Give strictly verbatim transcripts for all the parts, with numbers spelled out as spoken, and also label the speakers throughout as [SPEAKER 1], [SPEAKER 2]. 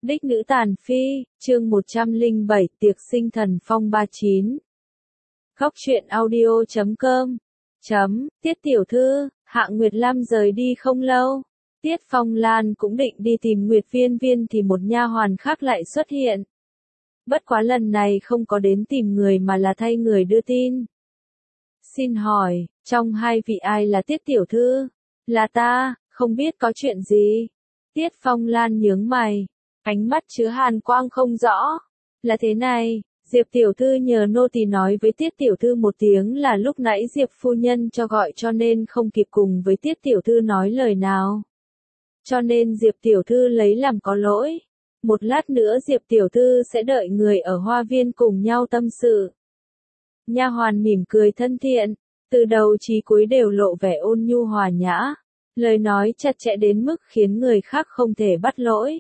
[SPEAKER 1] Đích nữ tàn phi, chương một trăm lẻ bảy, tiệc sinh thần phong ba mươi chín. Góc truyện audio chấm com. Chấm, Tiết tiểu thư, Hạ Nguyệt Lam rời đi không lâu. Tiết Phong Lan cũng định đi tìm Nguyệt Viên Viên thì một nha hoàn khác lại xuất hiện. Bất quá lần này không có đến tìm người mà là thay người đưa tin. Xin hỏi, trong hai vị ai là Tiết tiểu thư? Là ta, không biết có chuyện gì. Tiết Phong Lan nhướng mày, ánh mắt chứa hàn quang không rõ. Là thế này, Diệp tiểu thư nhờ nô tỳ nói với Tiết tiểu thư một tiếng là lúc nãy Diệp phu nhân cho gọi cho nên không kịp cùng với Tiết tiểu thư nói lời nào. Cho nên Diệp tiểu thư lấy làm có lỗi. Một lát nữa Diệp tiểu thư sẽ đợi người ở hoa viên cùng nhau tâm sự. Nha hoàn mỉm cười thân thiện, từ đầu chí cuối đều lộ vẻ ôn nhu hòa nhã, lời nói chặt chẽ đến mức khiến người khác không thể bắt lỗi.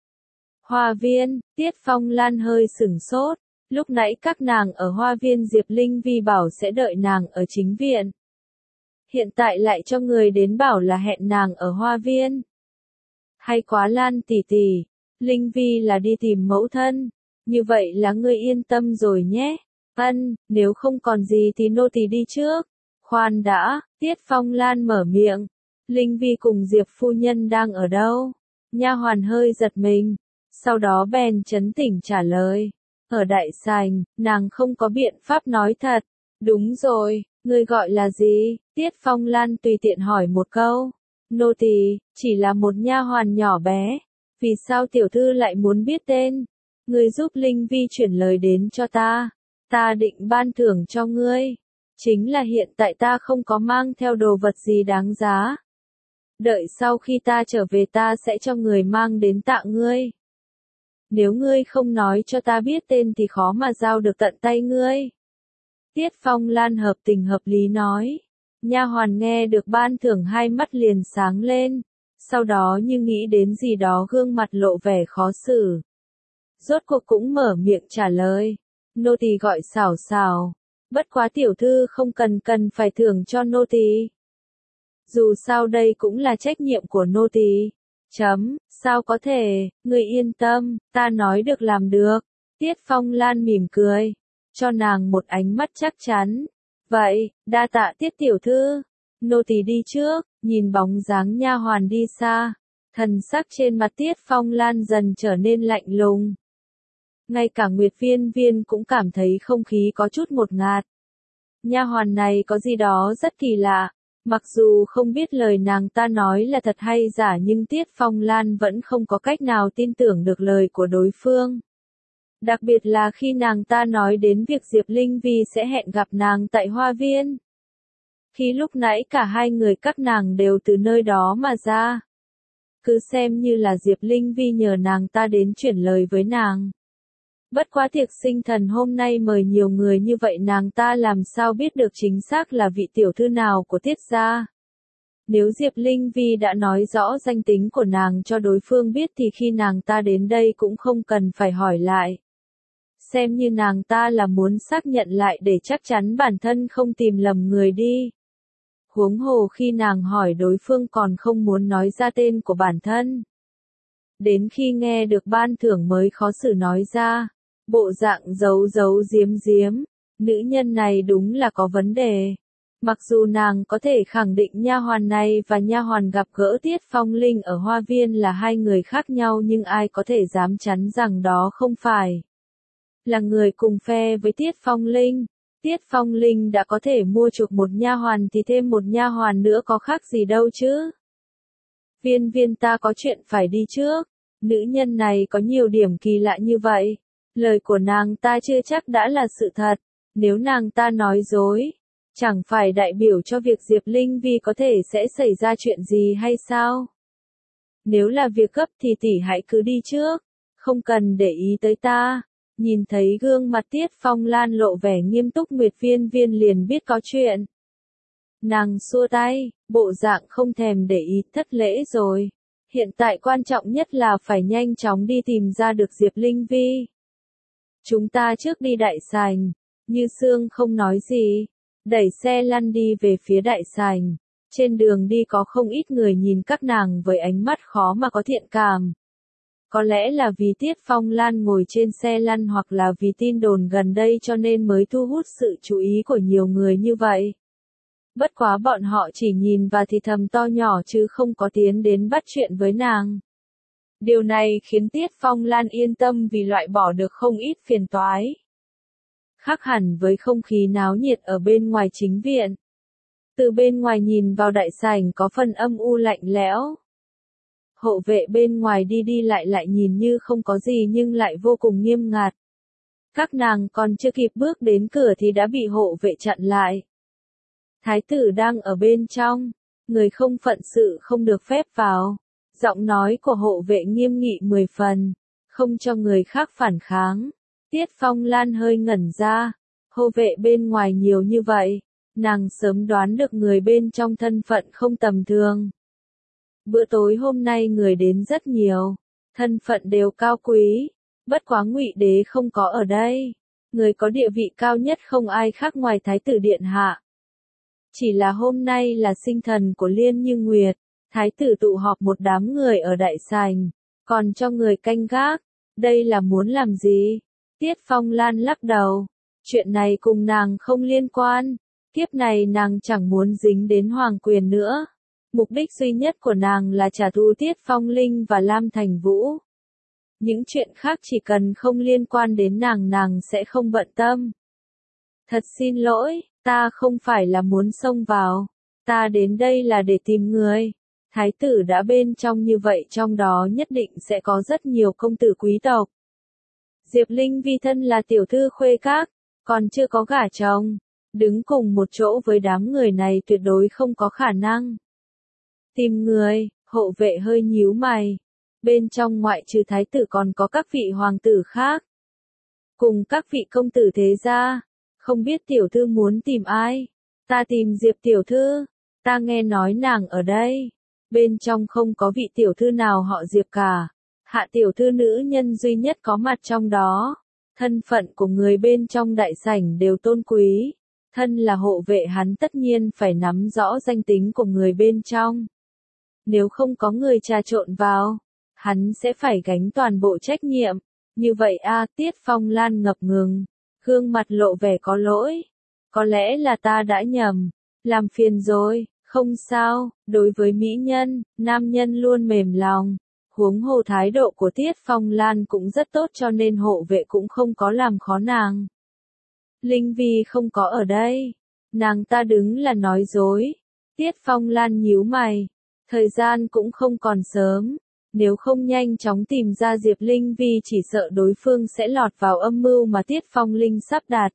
[SPEAKER 1] Hoa viên, Tiết Phong Lan hơi sửng sốt, lúc nãy các nàng ở hoa viên Diệp Linh Vi bảo sẽ đợi nàng ở chính viện. Hiện tại lại cho người đến bảo là hẹn nàng ở hoa viên. Hay quá Lan tỷ tỷ, Linh Vi là đi tìm mẫu thân, như vậy là ngươi yên tâm rồi nhé. Ân, nếu không còn gì thì nô tỳ đi trước. Khoan đã, Tiết Phong Lan mở miệng. Linh Vi cùng Diệp phu nhân đang ở đâu? Nha hoàn hơi giật mình, sau đó bèn trấn tĩnh trả lời. Ở đại sảnh, nàng không có biện pháp nói thật. Đúng rồi, ngươi gọi là gì? Tiết Phong Lan tùy tiện hỏi một câu. Nô tỳ, chỉ là một nha hoàn nhỏ bé. Vì sao tiểu thư lại muốn biết tên? Ngươi giúp Linh Vi chuyển lời đến cho ta. Ta định ban thưởng cho ngươi. Chính là hiện tại ta không có mang theo đồ vật gì đáng giá. Đợi sau khi ta trở về ta sẽ cho người mang đến tặng ngươi. Nếu ngươi không nói cho ta biết tên thì khó mà giao được tận tay ngươi. Tiết Phong Lan hợp tình hợp lý nói. Nha hoàn nghe được ban thưởng hai mắt liền sáng lên. Sau đó như nghĩ đến gì đó gương mặt lộ vẻ khó xử. Rốt cuộc cũng mở miệng trả lời. Nô tỳ gọi xảo xảo. Bất quá tiểu thư không cần cần phải thưởng cho nô tỳ. Dù sao đây cũng là trách nhiệm của nô tỳ. Chấm, sao có thể, người yên tâm, ta nói được làm được. Tiết Phong Lan mỉm cười, cho nàng một ánh mắt chắc chắn. Vậy, đa tạ Tiết tiểu thư. Nô tỳ đi trước, nhìn bóng dáng nha hoàn đi xa. Thần sắc trên mặt Tiết Phong Lan dần trở nên lạnh lùng. Ngay cả Nguyệt Viên Viên cũng cảm thấy không khí có chút ngột ngạt. Nha hoàn này có gì đó rất kỳ lạ. Mặc dù không biết lời nàng ta nói là thật hay giả nhưng Tiết Phong Lan vẫn không có cách nào tin tưởng được lời của đối phương. Đặc biệt là khi nàng ta nói đến việc Diệp Linh Vi sẽ hẹn gặp nàng tại hoa viên. Khi lúc nãy cả hai người các nàng đều từ nơi đó mà ra. Cứ xem như là Diệp Linh Vi nhờ nàng ta đến chuyển lời với nàng. Bất quá tiệc sinh thần hôm nay mời nhiều người như vậy nàng ta làm sao biết được chính xác là vị tiểu thư nào của Tiết gia. Nếu Diệp Linh Vi đã nói rõ danh tính của nàng cho đối phương biết thì khi nàng ta đến đây cũng không cần phải hỏi lại. Xem như nàng ta là muốn xác nhận lại để chắc chắn bản thân không tìm lầm người đi. Huống hồ khi nàng hỏi đối phương còn không muốn nói ra tên của bản thân. Đến khi nghe được ban thưởng mới khó xử nói ra. Bộ dạng giấu giấu giếm giếm, nữ nhân này đúng là có vấn đề. Mặc dù nàng có thể khẳng định nha hoàn này và nha hoàn gặp gỡ Tiết Phong Linh ở hoa viên là hai người khác nhau nhưng ai có thể dám chắn rằng đó không phải là người cùng phe với Tiết Phong Linh. Tiết Phong Linh đã có thể mua chuộc một nha hoàn thì thêm một nha hoàn nữa có khác gì đâu chứ. Viên Viên ta có chuyện phải đi trước. Nữ nhân này có nhiều điểm kỳ lạ như vậy. Lời của nàng ta chưa chắc đã là sự thật, nếu nàng ta nói dối, chẳng phải đại biểu cho việc Diệp Linh Vi có thể sẽ xảy ra chuyện gì hay sao? Nếu là việc gấp thì tỷ hãy cứ đi trước, không cần để ý tới ta. Nhìn thấy gương mặt Tiết Phong Lan lộ vẻ nghiêm túc Nguyệt Viên Viên liền biết có chuyện. Nàng xua tay, bộ dạng không thèm để ý, thất lễ rồi. Hiện tại quan trọng nhất là phải nhanh chóng đi tìm ra được Diệp Linh Vi. Chúng ta trước đi đại sảnh. Như Sương không nói gì, đẩy xe lăn đi về phía đại sảnh. Trên đường đi có không ít người nhìn các nàng với ánh mắt khó mà có thiện cảm. Có lẽ là vì Tiết Phong Lan ngồi trên xe lăn hoặc là vì tin đồn gần đây cho nên mới thu hút sự chú ý của nhiều người như vậy. Bất quá bọn họ chỉ nhìn và thì thầm to nhỏ chứ không có tiến đến bắt chuyện với nàng. Điều này khiến Tiết Phong Lan yên tâm vì loại bỏ được không ít phiền toái. Khác hẳn với không khí náo nhiệt ở bên ngoài chính viện. Từ bên ngoài nhìn vào đại sảnh có phần âm u lạnh lẽo. Hộ vệ bên ngoài đi đi lại lại nhìn như không có gì nhưng lại vô cùng nghiêm ngặt. Các nàng còn chưa kịp bước đến cửa thì đã bị hộ vệ chặn lại. Thái tử đang ở bên trong, người không phận sự không được phép vào. Giọng nói của hộ vệ nghiêm nghị mười phần, không cho người khác phản kháng. Tiết Phong Lan hơi ngẩn ra, hộ vệ bên ngoài nhiều như vậy, nàng sớm đoán được người bên trong thân phận không tầm thường. Bữa tối hôm nay người đến rất nhiều, thân phận đều cao quý, bất quá Ngụy Đế không có ở đây, người có địa vị cao nhất không ai khác ngoài Thái tử điện hạ. Chỉ là hôm nay là sinh thần của Liên Như Nguyệt, Thái tử tụ họp một đám người ở đại sảnh, còn cho người canh gác, đây là muốn làm gì? Tiết Phong Lan lắc đầu, chuyện này cùng nàng không liên quan, kiếp này nàng chẳng muốn dính đến hoàng quyền nữa. Mục đích duy nhất của nàng là trả thù Tiết Phong Linh và Lam Thành Vũ. Những chuyện khác chỉ cần không liên quan đến nàng nàng sẽ không bận tâm. Thật xin lỗi, ta không phải là muốn xông vào, ta đến đây là để tìm người. Thái tử đã bên trong như vậy trong đó nhất định sẽ có rất nhiều công tử quý tộc. Diệp Linh Vi thân là tiểu thư khuê các, còn chưa có gả chồng, đứng cùng một chỗ với đám người này tuyệt đối không có khả năng. Tìm người, hộ vệ hơi nhíu mày. Bên trong ngoại trừ thái tử còn có các vị hoàng tử khác. Cùng các vị công tử thế gia. Không biết tiểu thư muốn tìm ai? Ta tìm Diệp tiểu thư. Ta nghe nói nàng ở đây. Bên trong không có vị tiểu thư nào họ Diệp cả. Hạ tiểu thư nữ nhân duy nhất có mặt trong đó. Thân phận của người bên trong đại sảnh đều tôn quý. Thân là hộ vệ hắn tất nhiên phải nắm rõ danh tính của người bên trong. Nếu không có người trà trộn vào, hắn sẽ phải gánh toàn bộ trách nhiệm. Như vậy a, Tiết Phong Lan ngập ngừng, gương mặt lộ vẻ có lỗi. Có lẽ là ta đã nhầm, làm phiền rồi, không sao, đối với mỹ nhân, nam nhân luôn mềm lòng. Huống hồ thái độ của Tiết Phong Lan cũng rất tốt cho nên hộ vệ cũng không có làm khó nàng. Linh Vi không có ở đây, nàng ta đứng là nói dối. Tiết Phong Lan nhíu mày. Thời gian cũng không còn sớm, nếu không nhanh chóng tìm ra Diệp Linh Vi chỉ sợ đối phương sẽ lọt vào âm mưu mà Tiết Phong Linh sắp đặt.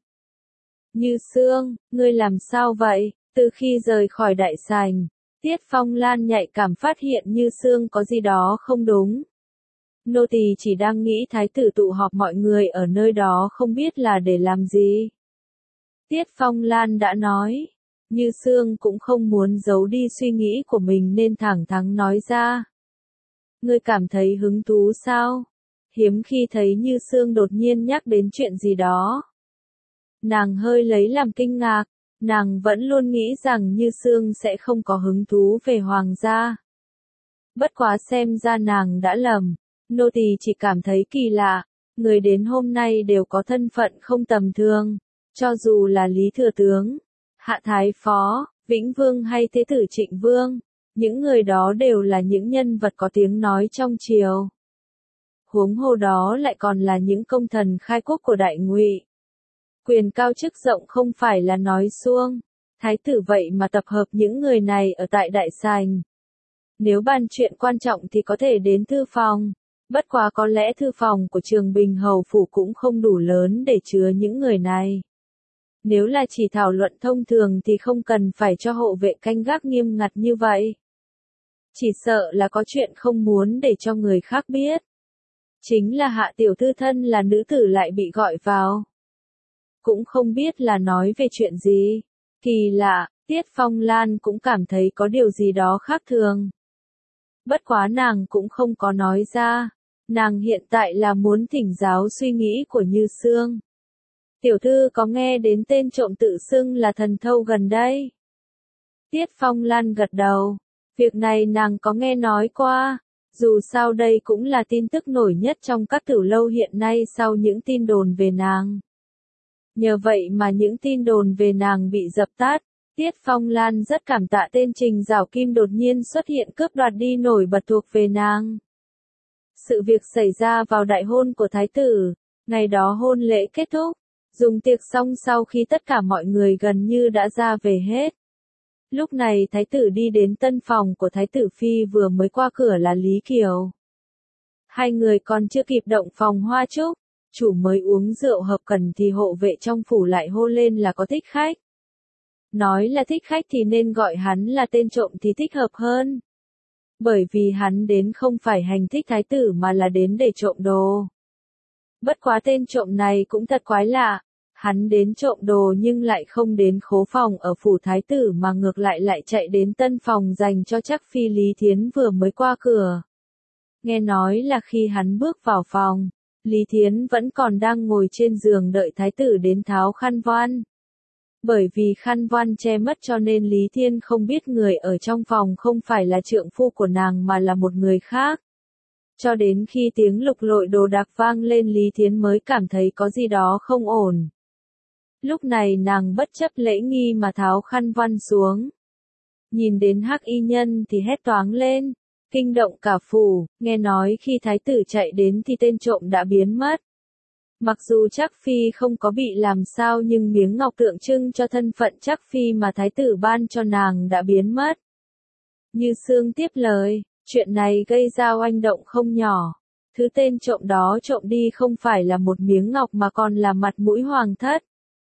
[SPEAKER 1] Như Sương, ngươi làm sao vậy? Từ khi rời khỏi đại sảnh, Tiết Phong Lan nhạy cảm phát hiện Như Sương có gì đó không đúng. Nô tỳ chỉ đang nghĩ thái tử tụ họp mọi người ở nơi đó không biết là để làm gì. Tiết Phong Lan đã nói. Như Sương cũng không muốn giấu đi suy nghĩ của mình nên thẳng thắn nói ra. Ngươi cảm thấy hứng thú sao? Hiếm khi thấy Như Sương đột nhiên nhắc đến chuyện gì đó. Nàng hơi lấy làm kinh ngạc, nàng vẫn luôn nghĩ rằng Như Sương sẽ không có hứng thú về hoàng gia. Bất quá xem ra nàng đã lầm, nô tỳ chỉ cảm thấy kỳ lạ, người đến hôm nay đều có thân phận không tầm thường, cho dù là Lý Thừa Tướng, Hạ Thái Phó, Vĩnh Vương hay Thế tử Trịnh Vương, những người đó đều là những nhân vật có tiếng nói trong triều. Huống hồ đó lại còn là những công thần khai quốc của Đại Ngụy. Quyền cao chức rộng không phải là nói suông, thái tử vậy mà tập hợp những người này ở tại đại sảnh. Nếu bàn chuyện quan trọng thì có thể đến thư phòng, bất quá có lẽ thư phòng của Trường Bình Hầu Phủ cũng không đủ lớn để chứa những người này. Nếu là chỉ thảo luận thông thường thì không cần phải cho hộ vệ canh gác nghiêm ngặt như vậy. Chỉ sợ là có chuyện không muốn để cho người khác biết. Chính là Hạ tiểu thư thân là nữ tử lại bị gọi vào. Cũng không biết là nói về chuyện gì. Kỳ lạ, Tiết Phong Lan cũng cảm thấy có điều gì đó khác thường. Bất quá nàng cũng không có nói ra. Nàng hiện tại là muốn thỉnh giáo suy nghĩ của Như Sương. Tiểu thư có nghe đến tên trộm tự xưng là thần thâu gần đây? Tiết Phong Lan gật đầu. Việc này nàng có nghe nói qua. Dù sao đây cũng là tin tức nổi nhất trong các tiểu lâu hiện nay sau những tin đồn về nàng. Nhờ vậy mà những tin đồn về nàng bị dập tắt. Tiết Phong Lan rất cảm tạ tên Trình Giảo Kim đột nhiên xuất hiện cướp đoạt đi nổi bật thuộc về nàng. Sự việc xảy ra vào đại hôn của thái tử, ngày đó hôn lễ kết thúc, dùng tiệc xong sau khi tất cả mọi người gần như đã ra về hết. Lúc này thái tử đi đến tân phòng của thái tử phi vừa mới qua cửa là Lý Kiều. Hai người còn chưa kịp động phòng hoa trúc, chủ mới uống rượu hợp cần thì hộ vệ trong phủ lại hô lên là có thích khách. Nói là thích khách thì nên gọi hắn là tên trộm thì thích hợp hơn. Bởi vì hắn đến không phải hành thích thái tử mà là đến để trộm đồ. Bất quá tên trộm này cũng thật quái lạ. Hắn đến trộm đồ nhưng lại không đến khố phòng ở phủ thái tử mà ngược lại lại chạy đến tân phòng dành cho chắc phi Lý Thiến vừa mới qua cửa. Nghe nói là khi hắn bước vào phòng, Lý Thiến vẫn còn đang ngồi trên giường đợi thái tử đến tháo khăn voan. Bởi vì khăn voan che mất cho nên Lý Thiên không biết người ở trong phòng không phải là trượng phu của nàng mà là một người khác. Cho đến khi tiếng lục lội đồ đạc vang lên Lý Thiến mới cảm thấy có gì đó không ổn. Lúc này nàng bất chấp lễ nghi mà tháo khăn voan xuống. Nhìn đến hắc y nhân thì hét toáng lên, kinh động cả phủ, nghe nói khi thái tử chạy đến thì tên trộm đã biến mất. Mặc dù Trác Phi không có bị làm sao nhưng miếng ngọc tượng trưng cho thân phận Trác Phi mà thái tử ban cho nàng đã biến mất. Như Sương tiếp lời, chuyện này gây ra oanh động không nhỏ. Thứ tên trộm đó trộm đi không phải là một miếng ngọc mà còn là mặt mũi hoàng thất.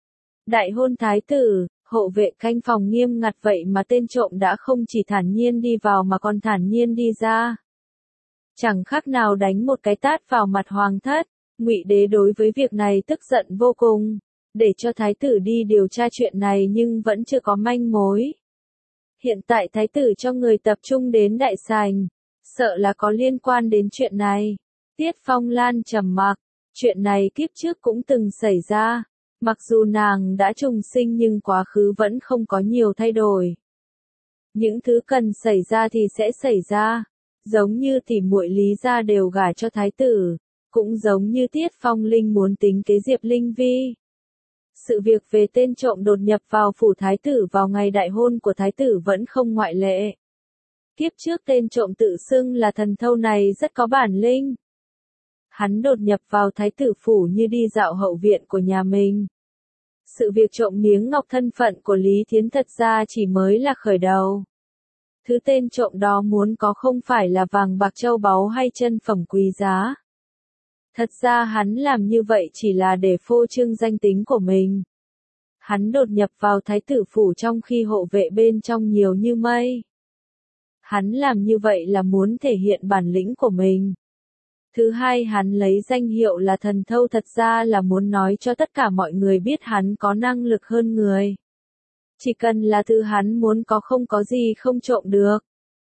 [SPEAKER 1] Đại hôn thái tử, hộ vệ canh phòng nghiêm ngặt vậy mà tên trộm đã không chỉ thản nhiên đi vào mà còn thản nhiên đi ra. Chẳng khác nào đánh một cái tát vào mặt hoàng thất. Ngụy Đế đối với việc này tức giận vô cùng, để cho thái tử đi điều tra chuyện này nhưng vẫn chưa có manh mối. Hiện tại thái tử cho người tập trung đến đại sảnh, sợ là có liên quan đến chuyện này. Tiết Phong Lan trầm mặc, chuyện này kiếp trước cũng từng xảy ra, mặc dù nàng đã trùng sinh nhưng quá khứ vẫn không có nhiều thay đổi. Những thứ cần xảy ra thì sẽ xảy ra, giống như tỷ muội Lý gia đều gả cho thái tử. Cũng giống như Tiết Phong Linh muốn tính kế Diệp Linh Vi. Sự việc về tên trộm đột nhập vào phủ thái tử vào ngày đại hôn của thái tử vẫn không ngoại lệ. Kiếp trước tên trộm tự xưng là thần thâu này rất có bản lĩnh. Hắn đột nhập vào thái tử phủ như đi dạo hậu viện của nhà mình. Sự việc trộm miếng ngọc thân phận của Lý Thiến thật ra chỉ mới là khởi đầu. Thứ tên trộm đó muốn có không phải là vàng bạc châu báu hay chân phẩm quý giá. Thật ra hắn làm như vậy chỉ là để phô trương danh tính của mình. Hắn đột nhập vào thái tử phủ trong khi hộ vệ bên trong nhiều như mây. Hắn làm như vậy là muốn thể hiện bản lĩnh của mình. Thứ hai, hắn lấy danh hiệu là thần thâu thật ra là muốn nói cho tất cả mọi người biết hắn có năng lực hơn người. Chỉ cần là thứ hắn muốn có không có gì không trộm được.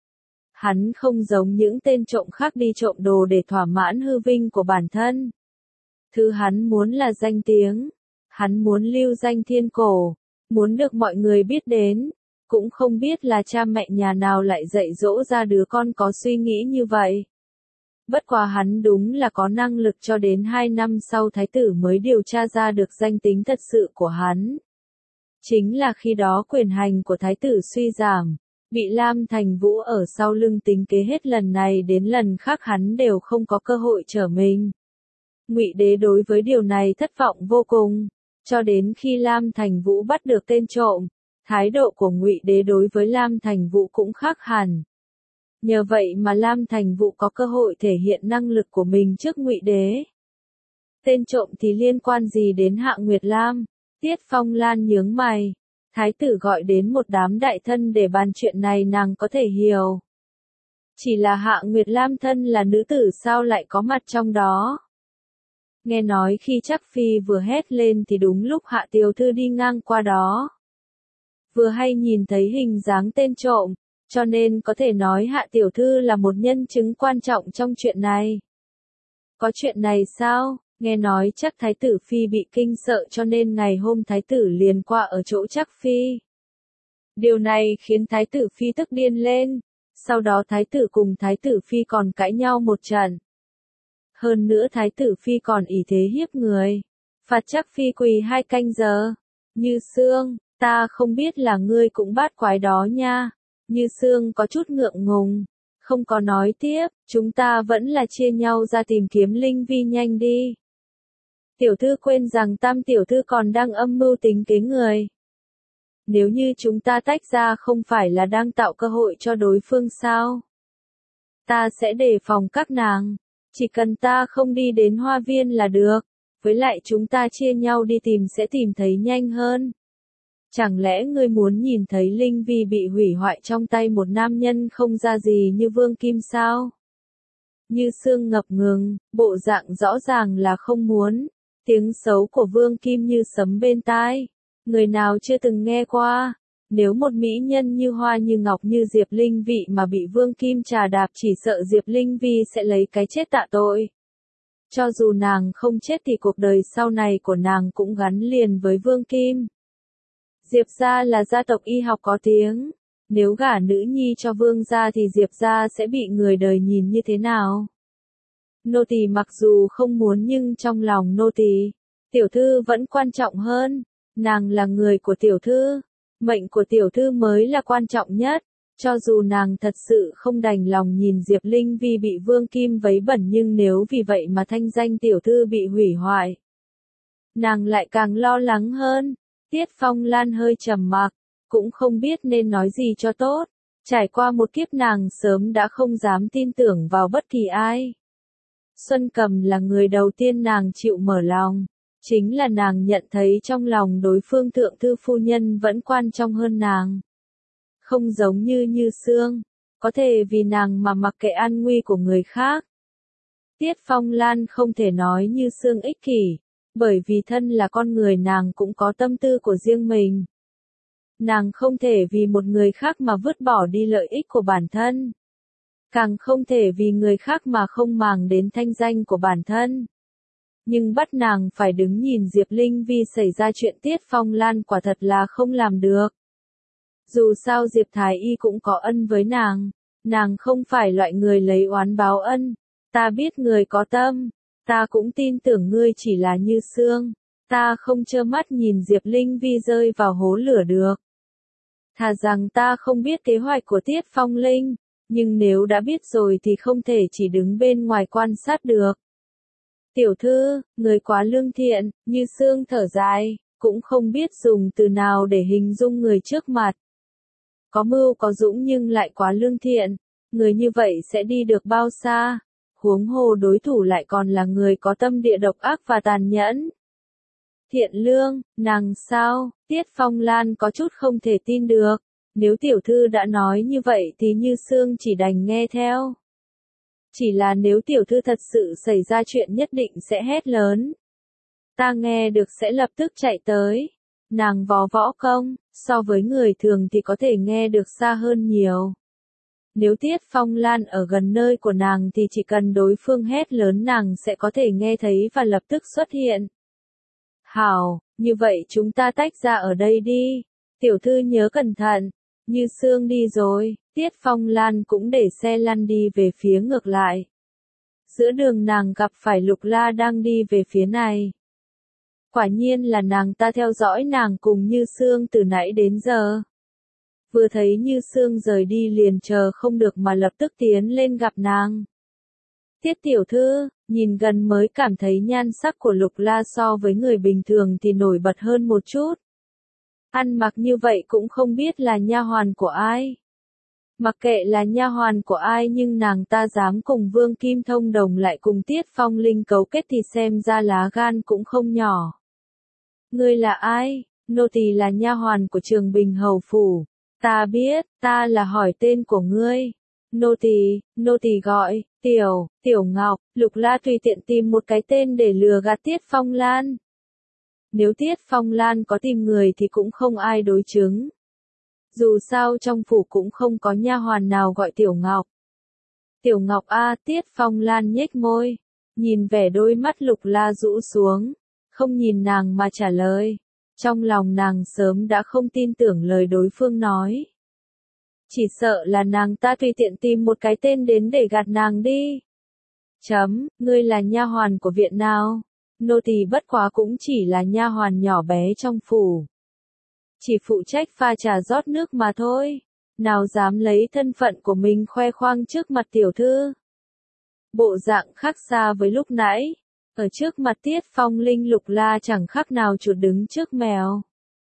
[SPEAKER 1] Hắn không giống những tên trộm khác đi trộm đồ để thỏa mãn hư vinh của bản thân. Thứ hắn muốn là danh tiếng. Hắn muốn lưu danh thiên cổ, muốn được mọi người biết đến. Cũng không biết là cha mẹ nhà nào lại dạy dỗ ra đứa con có suy nghĩ như vậy. Bất quá hắn đúng là có năng lực cho đến hai năm sau thái tử mới điều tra ra được danh tính thật sự của hắn. Chính là khi đó quyền hành của thái tử suy giảm. Bị Lam Thành Vũ ở sau lưng tính kế hết lần này đến lần khác hắn đều không có cơ hội trở mình. Ngụy Đế đối với điều này thất vọng vô cùng, cho đến khi Lam Thành Vũ bắt được tên trộm, thái độ của Ngụy Đế đối với Lam Thành Vũ cũng khác hẳn. Nhờ vậy mà Lam Thành Vũ có cơ hội thể hiện năng lực của mình trước Ngụy Đế. Tên trộm thì liên quan gì đến Hạ Nguyệt Lam? Tiết Phong Lan nhướng mày. Thái tử gọi đến một đám đại thân để bàn chuyện này nàng có thể hiểu. Chỉ là Hạ Nguyệt Lam thân là nữ tử sao lại có mặt trong đó. Nghe nói khi Trác Phi vừa hét lên thì đúng lúc Hạ tiểu thư đi ngang qua đó. Vừa hay nhìn thấy hình dáng tên trộm, cho nên có thể nói Hạ tiểu thư là một nhân chứng quan trọng trong chuyện này. Có chuyện này sao? Nghe nói chắc thái tử phi bị kinh sợ cho nên ngày hôm thái tử liền qua ở chỗ Trác Phi. Điều này khiến thái tử phi tức điên lên, Sau đó thái tử cùng thái tử phi còn cãi nhau một trận. Hơn nữa thái tử phi còn ỷ thế hiếp người. Phạt chắc phi quỳ hai canh giờ. Như Sương, ta không biết là ngươi cũng bát quái đó nha. Như Sương có chút ngượng ngùng. Không có nói tiếp, chúng ta vẫn là chia nhau ra tìm kiếm Linh Vi nhanh đi. Tiểu thư quên rằng tam tiểu thư còn đang âm mưu tính kế người. Nếu như chúng ta tách ra không phải là đang tạo cơ hội cho đối phương sao? Ta sẽ đề phòng các nàng. Chỉ cần ta không đi đến hoa viên là được. Với lại chúng ta chia nhau đi tìm sẽ tìm thấy nhanh hơn. Chẳng lẽ ngươi muốn nhìn thấy Linh Vi bị hủy hoại trong tay một nam nhân không ra gì như Vương Kim sao? Như Sương ngập ngừng, bộ dạng rõ ràng là không muốn. Tiếng xấu của Vương Kim như sấm bên tai. Người nào chưa từng nghe qua? Nếu một mỹ nhân như hoa như ngọc như Diệp Linh Vi mà bị Vương Kim trà đạp chỉ sợ Diệp Linh Vi sẽ lấy cái chết tạ tội. Cho dù nàng không chết thì cuộc đời sau này của nàng cũng gắn liền với Vương Kim. Diệp gia là gia tộc y học có tiếng. Nếu gả nữ nhi cho Vương gia thì Diệp gia sẽ bị người đời nhìn như thế nào? Nô tỳ mặc dù không muốn nhưng trong lòng nô tỳ, tiểu thư vẫn quan trọng hơn. Nàng là người của tiểu thư. Mệnh của tiểu thư mới là quan trọng nhất. Cho dù nàng thật sự không đành lòng nhìn Diệp Linh Vi bị Vương Kim vấy bẩn nhưng nếu vì vậy mà thanh danh tiểu thư bị hủy hoại, nàng lại càng lo lắng hơn. Tiết Phong Lan hơi trầm mặc, cũng không biết nên nói gì cho tốt. Trải qua một kiếp nàng sớm đã không dám tin tưởng vào bất kỳ ai. Xuân Cầm là người đầu tiên nàng chịu mở lòng. Chính là nàng nhận thấy trong lòng đối phương thượng thư phu nhân vẫn quan trọng hơn nàng. Không giống như Như Sương, có thể vì nàng mà mặc kệ an nguy của người khác. Tiết Phong Lan không thể nói Như Sương ích kỷ, bởi vì thân là con người nàng cũng có tâm tư của riêng mình. Nàng không thể vì một người khác mà vứt bỏ đi lợi ích của bản thân. Càng không thể vì người khác mà không màng đến thanh danh của bản thân. Nhưng bắt nàng phải đứng nhìn Diệp Linh Vi xảy ra chuyện Tiết Phong Lan quả thật là không làm được. Dù sao Diệp Thái Y cũng có ân với nàng, nàng không phải loại người lấy oán báo ân. Ta biết người có tâm, ta cũng tin tưởng ngươi chỉ là Như Sương, ta không trơ mắt nhìn Diệp Linh Vi rơi vào hố lửa được. Thà rằng ta không biết kế hoạch của Tiết Phong Linh, nhưng nếu đã biết rồi thì không thể chỉ đứng bên ngoài quan sát được. Tiểu thư, người quá lương thiện, Như Sương thở dài, cũng không biết dùng từ nào để hình dung người trước mặt. Có mưu có dũng nhưng lại quá lương thiện, người như vậy sẽ đi được bao xa, huống hồ đối thủ lại còn là người có tâm địa độc ác và tàn nhẫn. Thiện lương, nàng sao? Tiết Phong Lan có chút không thể tin được, nếu tiểu thư đã nói như vậy thì Như Sương chỉ đành nghe theo. Chỉ là nếu tiểu thư thật sự xảy ra chuyện nhất định sẽ hét lớn. Ta nghe được sẽ lập tức chạy tới. Nàng võ võ công, so với người thường thì có thể nghe được xa hơn nhiều. Nếu Tiết Phong Lan ở gần nơi của nàng thì chỉ cần đối phương hét lớn nàng sẽ có thể nghe thấy và lập tức xuất hiện. Hảo, như vậy chúng ta tách ra ở đây đi. Tiểu thư nhớ cẩn thận. Như Sương đi rồi, Tiết Phong Lan cũng để xe lăn đi về phía ngược lại. Giữa đường nàng gặp phải Lục La đang đi về phía này. Quả nhiên là nàng ta theo dõi nàng cùng Như Sương từ nãy đến giờ. Vừa thấy Như Sương rời đi liền chờ không được mà lập tức tiến lên gặp nàng. Tiết tiểu thư, nhìn gần mới cảm thấy nhan sắc của Lục La so với người bình thường thì nổi bật hơn một chút. Ăn mặc như vậy cũng không biết là nha hoàn của ai. Mặc kệ là nha hoàn của ai nhưng nàng ta dám cùng Vương Kim thông đồng lại cùng Tiết Phong Linh cấu kết thì xem ra lá gan cũng không nhỏ. Ngươi là ai? Nô tỳ là nha hoàn của Trường Bình Hầu Phủ. Ta biết, ta là hỏi tên của ngươi. Nô tỳ, nô tỳ gọi, Tiểu, Tiểu Ngọc. Lục La tùy tiện tìm một cái tên để lừa gạt Tiết Phong Lan. Nếu Tiết Phong Lan có tìm người thì cũng không ai đối chứng. Dù sao trong phủ cũng không có nha hoàn nào gọi Tiểu Ngọc. Tiểu Ngọc a, Tiết Phong Lan nhếch môi, nhìn vẻ đôi mắt Lục La rũ xuống, không nhìn nàng mà trả lời. Trong lòng nàng sớm đã không tin tưởng lời đối phương nói. chỉ sợ là nàng ta tùy tiện tìm một cái tên đến để gạt nàng đi. Chấm, ngươi là nha hoàn của viện nào? Nô tỳ bất quá cũng chỉ là nha hoàn nhỏ bé trong phủ. Chỉ phụ trách pha trà rót nước mà thôi. Nào dám lấy thân phận của mình khoe khoang trước mặt tiểu thư. Bộ dạng khác xa với lúc nãy. Ở trước mặt Tiết Phong Linh Lục La chẳng khác nào chuột đứng trước mèo.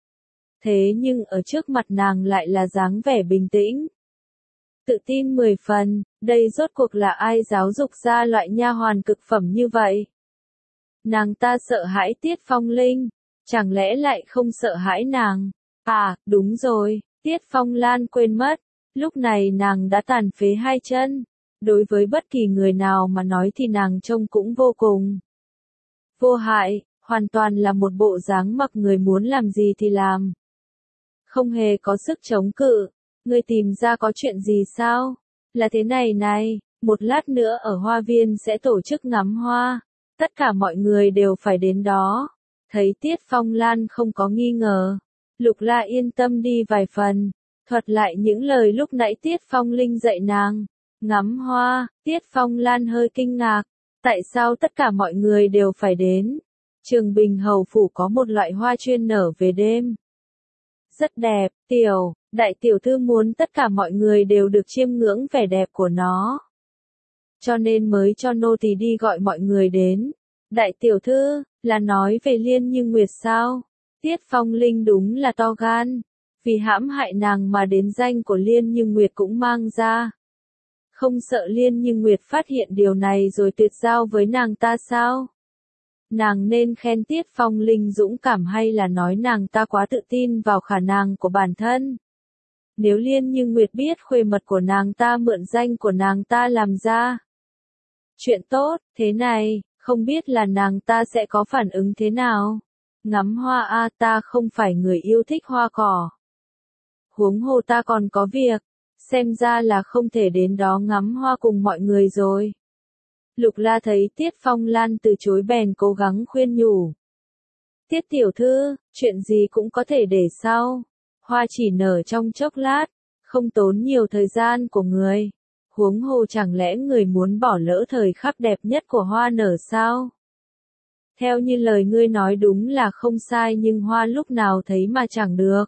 [SPEAKER 1] Thế nhưng ở trước mặt nàng lại là dáng vẻ bình tĩnh. Tự tin mười phần, đây rốt cuộc là ai giáo dục ra loại nha hoàn cực phẩm như vậy? Nàng ta sợ hãi Tiết Phong Linh, chẳng lẽ lại không sợ hãi nàng? À, đúng rồi, Tiết Phong Lan quên mất, lúc này nàng đã tàn phế hai chân. Đối với bất kỳ người nào mà nói thì nàng trông cũng vô cùng vô hại, hoàn toàn là một bộ dáng mặc người muốn làm gì thì làm. Không hề có sức chống cự. Ngươi tìm ra có chuyện gì sao? Là thế này này, một lát nữa ở hoa viên sẽ tổ chức ngắm hoa. Tất cả mọi người đều phải đến đó. Thấy Tiết Phong Lan không có nghi ngờ. Lục La yên tâm đi vài phần. Thuật lại những lời lúc nãy Tiết Phong Linh dạy nàng. Ngắm hoa, Tiết Phong Lan hơi kinh ngạc. Tại sao tất cả mọi người đều phải đến? Trường Bình Hầu Phủ có một loại hoa chuyên nở về đêm. Rất đẹp, tiểu, đại tiểu thư muốn tất cả mọi người đều được chiêm ngưỡng vẻ đẹp của nó. Cho nên mới cho nô tỳ đi gọi mọi người đến. Đại tiểu thư, là nói về Liên Như Nguyệt sao? Tiết Phong Linh đúng là to gan. Vì hãm hại nàng mà đến danh của Liên Như Nguyệt cũng mang ra. Không sợ Liên Như Nguyệt phát hiện điều này rồi tuyệt giao với nàng ta sao? Nàng nên khen Tiết Phong Linh dũng cảm hay là nói nàng ta quá tự tin vào khả năng của bản thân? Nếu Liên Như Nguyệt biết khuê mật của nàng ta mượn danh của nàng ta làm ra chuyện tốt, thế này, không biết là nàng ta sẽ có phản ứng thế nào? Ngắm hoa a, ta không phải người yêu thích hoa cỏ. Huống hồ ta còn có việc, xem ra là không thể đến đó ngắm hoa cùng mọi người rồi. Lục La thấy Tiết Phong Lan từ chối bèn cố gắng khuyên nhủ. Tiết tiểu thư, chuyện gì cũng có thể để sau. Hoa chỉ nở trong chốc lát, không tốn nhiều thời gian của người. Huống hồ chẳng lẽ người muốn bỏ lỡ thời khắc đẹp nhất của hoa nở sao? Theo như lời ngươi nói đúng là không sai nhưng hoa lúc nào thấy mà chẳng được.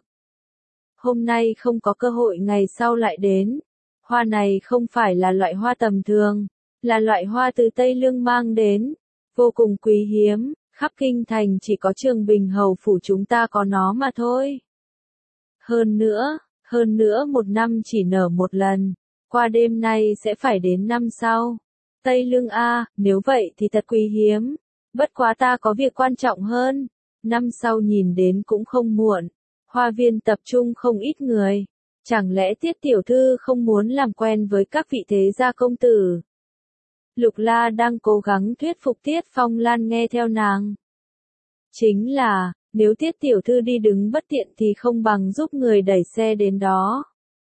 [SPEAKER 1] Hôm nay không có cơ hội ngày sau lại đến. Hoa này không phải là loại hoa tầm thường. Là loại hoa từ Tây Lương mang đến, vô cùng quý hiếm, khắp kinh thành chỉ có Trường Bình Hầu Phủ chúng ta có nó mà thôi. Hơn nữa, hơn nữa một năm chỉ nở một lần, qua đêm nay sẽ phải đến năm sau. Tây Lương a, nếu vậy thì thật quý hiếm, bất quá ta có việc quan trọng hơn, năm sau nhìn đến cũng không muộn. Hoa viên tập trung không ít người, chẳng lẽ Tiết tiểu thư không muốn làm quen với các vị thế gia công tử? Lục La đang cố gắng thuyết phục Tiết Phong Lan nghe theo nàng. Chính là, nếu Tiết tiểu thư đi đứng bất tiện thì không bằng giúp người đẩy xe đến đó.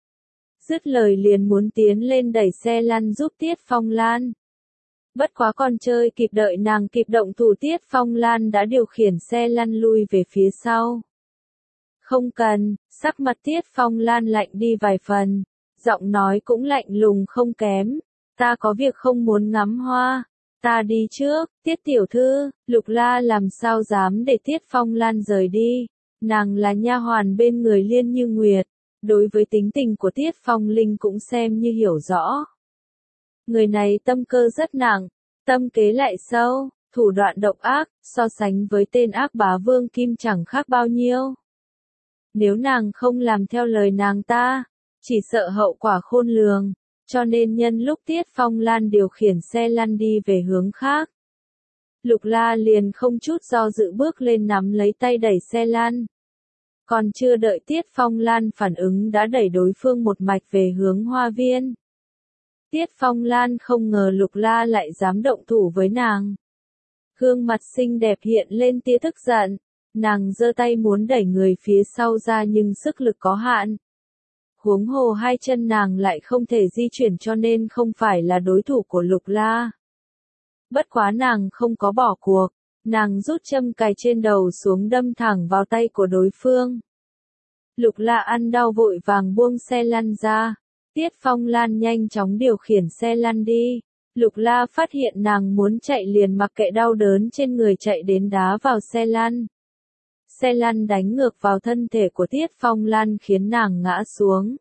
[SPEAKER 1] Dứt lời liền muốn tiến lên đẩy xe lăn giúp Tiết Phong Lan. Bất quá còn chơi kịp đợi nàng kịp động thủ Tiết Phong Lan đã điều khiển xe lăn lui về phía sau. Không cần, sắc mặt Tiết Phong Lan lạnh đi vài phần, giọng nói cũng lạnh lùng không kém. Ta có việc không muốn ngắm hoa, ta đi trước. Tiết tiểu thư, Lục La làm sao dám để Tiết Phong Lan rời đi, nàng là nha hoàn bên người Liên Như Nguyệt, đối với tính tình của Tiết Phong Linh cũng xem như hiểu rõ. Người này tâm cơ rất nặng, tâm kế lại sâu, thủ đoạn độc ác, so sánh với tên ác bá Vương Kim chẳng khác bao nhiêu. Nếu nàng không làm theo lời nàng ta, chỉ sợ hậu quả khôn lường. Cho nên nhân lúc Tiết Phong Lan điều khiển xe lăn đi về hướng khác, Lục La liền không chút do dự bước lên nắm lấy tay đẩy xe lăn. Còn chưa đợi Tiết Phong Lan phản ứng đã đẩy đối phương một mạch về hướng hoa viên. Tiết Phong Lan không ngờ Lục La lại dám động thủ với nàng. Gương mặt xinh đẹp hiện lên tia tức giận, nàng giơ tay muốn đẩy người phía sau ra nhưng sức lực có hạn. Huống hồ hai chân nàng lại không thể di chuyển cho nên không phải là đối thủ của Lục La. Bất quá nàng không có bỏ cuộc, nàng rút châm cài trên đầu xuống đâm thẳng vào tay của đối phương. Lục La ăn đau vội vàng buông xe lăn ra, Tiết Phong Lan nhanh chóng điều khiển xe lăn đi. Lục La phát hiện nàng muốn chạy liền mặc kệ đau đớn trên người chạy đến đá vào xe lăn. Xe lăn đánh ngược vào thân thể của Tiết Phong Lan khiến nàng ngã xuống.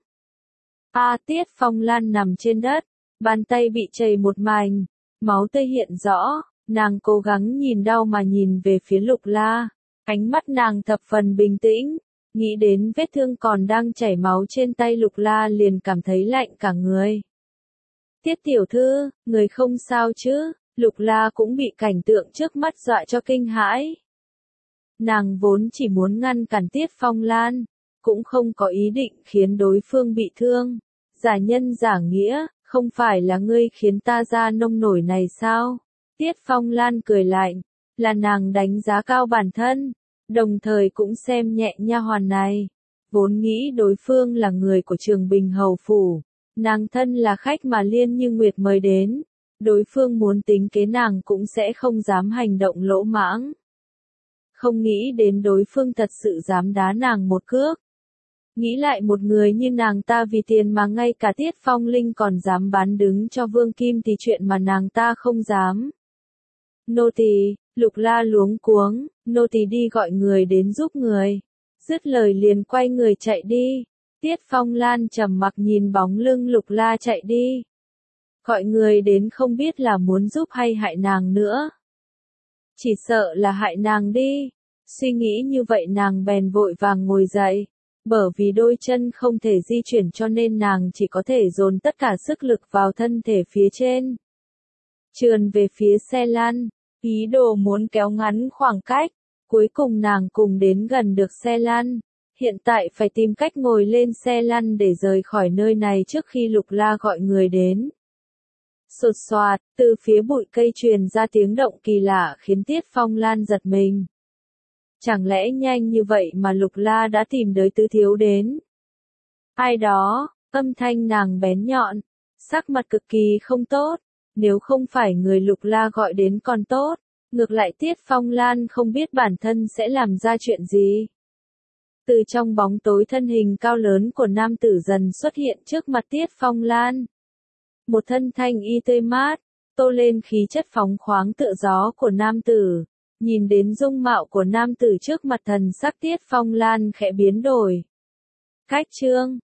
[SPEAKER 1] A Tiết Phong Lan nằm trên đất, bàn tay bị chảy một mảnh, máu tươi hiện rõ, nàng cố gắng nhìn đau mà nhìn về phía Lục La. Ánh mắt nàng thập phần bình tĩnh, nghĩ đến vết thương còn đang chảy máu trên tay Lục La liền cảm thấy lạnh cả người. Tiết tiểu thư, người không sao chứ? Lục La cũng bị cảnh tượng trước mắt dọa cho kinh hãi. Nàng vốn chỉ muốn ngăn cản Tiết Phong Lan, cũng không có ý định khiến đối phương bị thương. Giả nhân giả nghĩa, không phải là ngươi khiến ta ra nông nổi này sao? Tiết Phong Lan cười lạnh, là nàng đánh giá cao bản thân, đồng thời cũng xem nhẹ nha hoàn này. Vốn nghĩ đối phương là người của Trường Bình Hầu Phủ, nàng thân là khách mà Liên Như Nguyệt mời đến, đối phương muốn tính kế nàng cũng sẽ không dám hành động lỗ mãng. Không nghĩ đến đối phương thật sự dám đá nàng một cước. Nghĩ lại một người như nàng ta vì tiền mà ngay cả Tiết Phong Linh còn dám bán đứng cho Vương Kim thì chuyện mà nàng ta không dám. Nô tỳ, Lục La luống cuống, nô tỳ đi gọi người đến giúp người. Dứt lời liền quay người chạy đi. Tiết Phong Lan trầm mặc nhìn bóng lưng Lục La chạy đi. Gọi người đến không biết là muốn giúp hay hại nàng nữa. Chỉ sợ là hại nàng đi. Suy nghĩ như vậy nàng bèn vội vàng ngồi dậy. Bởi vì đôi chân không thể di chuyển cho nên nàng chỉ có thể dồn tất cả sức lực vào thân thể phía trên. Trườn về phía xe lăn, ý đồ muốn kéo ngắn khoảng cách. Cuối cùng nàng cùng đến gần được xe lăn. Hiện tại phải tìm cách ngồi lên xe lăn để rời khỏi nơi này trước khi Lục La gọi người đến. Sột soạt, từ phía bụi cây truyền ra tiếng động kỳ lạ khiến Tiết Phong Lan giật mình. Chẳng lẽ nhanh như vậy mà Lục La đã tìm đới tứ thiếu đến? Ai đó, âm thanh nàng bén nhọn, sắc mặt cực kỳ không tốt, nếu không phải người Lục La gọi đến còn tốt, ngược lại Tiết Phong Lan không biết bản thân sẽ làm ra chuyện gì. Từ trong bóng tối thân hình cao lớn của nam tử dần xuất hiện trước mặt Tiết Phong Lan. Một thân thanh y tươi mát, tô lên khí chất phóng khoáng tựa gió của nam tử. Nhìn đến dung mạo của nam tử trước mặt thần sắc Tiết Phong Lan khẽ biến đổi. Cách chương